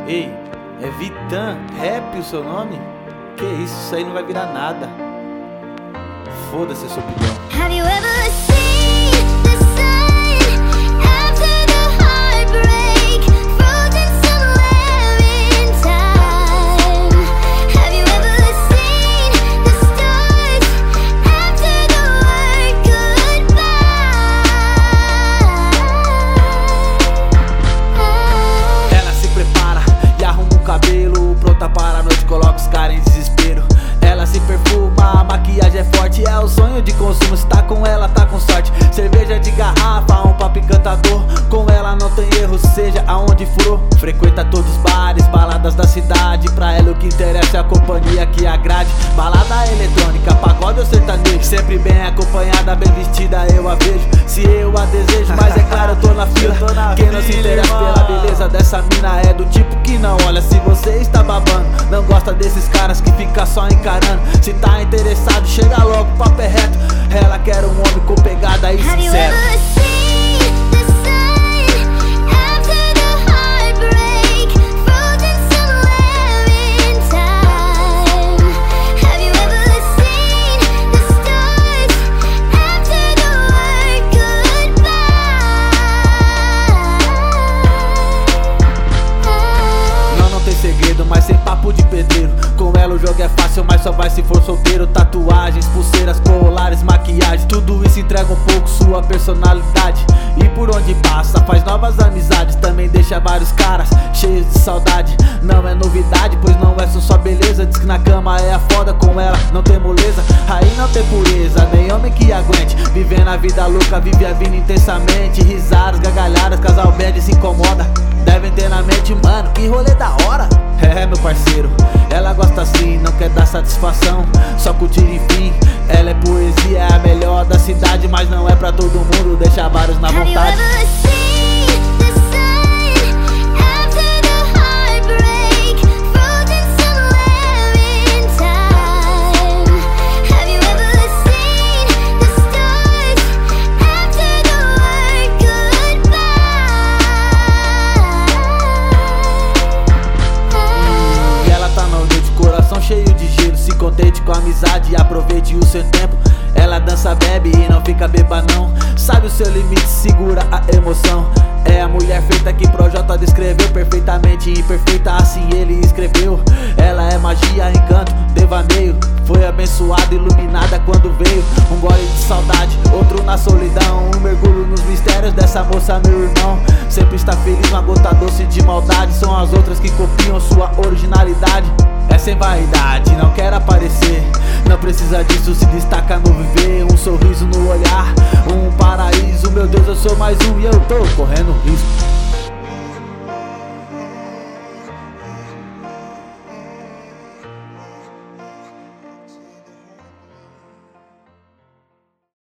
Ei, é Vitan Rap o seu nome? Que isso aí não vai virar nada. Foda-se a sua opinião. Have you ever seen the sun after the heartbreak, frozen somewhere in time? Have you ever seen the stars after the word goodbye? Ela se prepara e arruma o cabelo, pronta para a noite, coloca os caras em desespero. Ela se perfuma, a maquiagem é forte, é o sonho de consumo, se tá com ela tá com sorte. Cerveja de garrafa, um papo encantador, com ela não tem erro, seja aonde for. Frequenta todos os bares, baladas da cidade, pra ela o que interessa é a companhia que agrade. Balada eletrônica, pagode ou sertanejo, sempre bem acompanhada, bem vestida eu a vejo. Se eu a desejo, mas é claro eu tô na fila. Quem não se interessa pela beleza dessa mina é do tipo que não olha se você está babando. Não gosta desses caras que fica só encarando. Se tá interessado, chega logo, papo é reto. Ela quer um homem com pegada e Have you sincero. ever seen the sun after the heartbreak, frozen somewhere in time? Have you ever seen the stars after the word goodbye? Não tem segredo, mas sem papo de pedreiro. Com ela o jogo é fácil, mas só vai se for solteiro. Tatuagens, pulseiras, colares, maquiagem, tudo isso entrega um pouco sua personalidade. E por onde passa faz novas amizades, também deixa vários caras cheios de saudade. Não é novidade, pois não é só beleza. Diz que na cama é a foda, com ela não tem moleza. Aí não tem pureza, nem homem que aguente. Vivendo a vida louca, vive a vida intensamente. Risadas, gargalhadas, casal bad se incomoda. Devem ter na mente, mano, que rolê da hora. É, meu parceiro, ela gosta assim, não quer dar satisfação, só curtir enfim. Ela é poesia, é a melhor da cidade, mas não é pra todo mundo, deixa vários na Have you vontade. ever seen the sun after the heartbreak, frozen somewhere in time? Have you ever seen the stars after the word goodbye? E ela tá na noite, coração cheio de gelo. Se contente com a amizade e aproveite o seu tempo. Ela dança, bebe e não fica beba não. Sabe o seu limite, segura a emoção. É a mulher feita que Projota descreveu perfeitamente, imperfeita assim ele escreveu. Ela é magia, encanto, devaneio. Foi abençoada, iluminada quando veio. Um gole de saudade, outro na solidão. Um mergulho nos mistérios dessa moça, meu irmão. Sempre está feliz, uma gota doce de maldade. São as outras que copiam sua originalidade. É sem vaidade, não quer aparecer. Não precisa disso, se destaca no viver. Um sorriso no olhar, um paraíso. Meu Deus, eu sou mais um e eu tô correndo risco.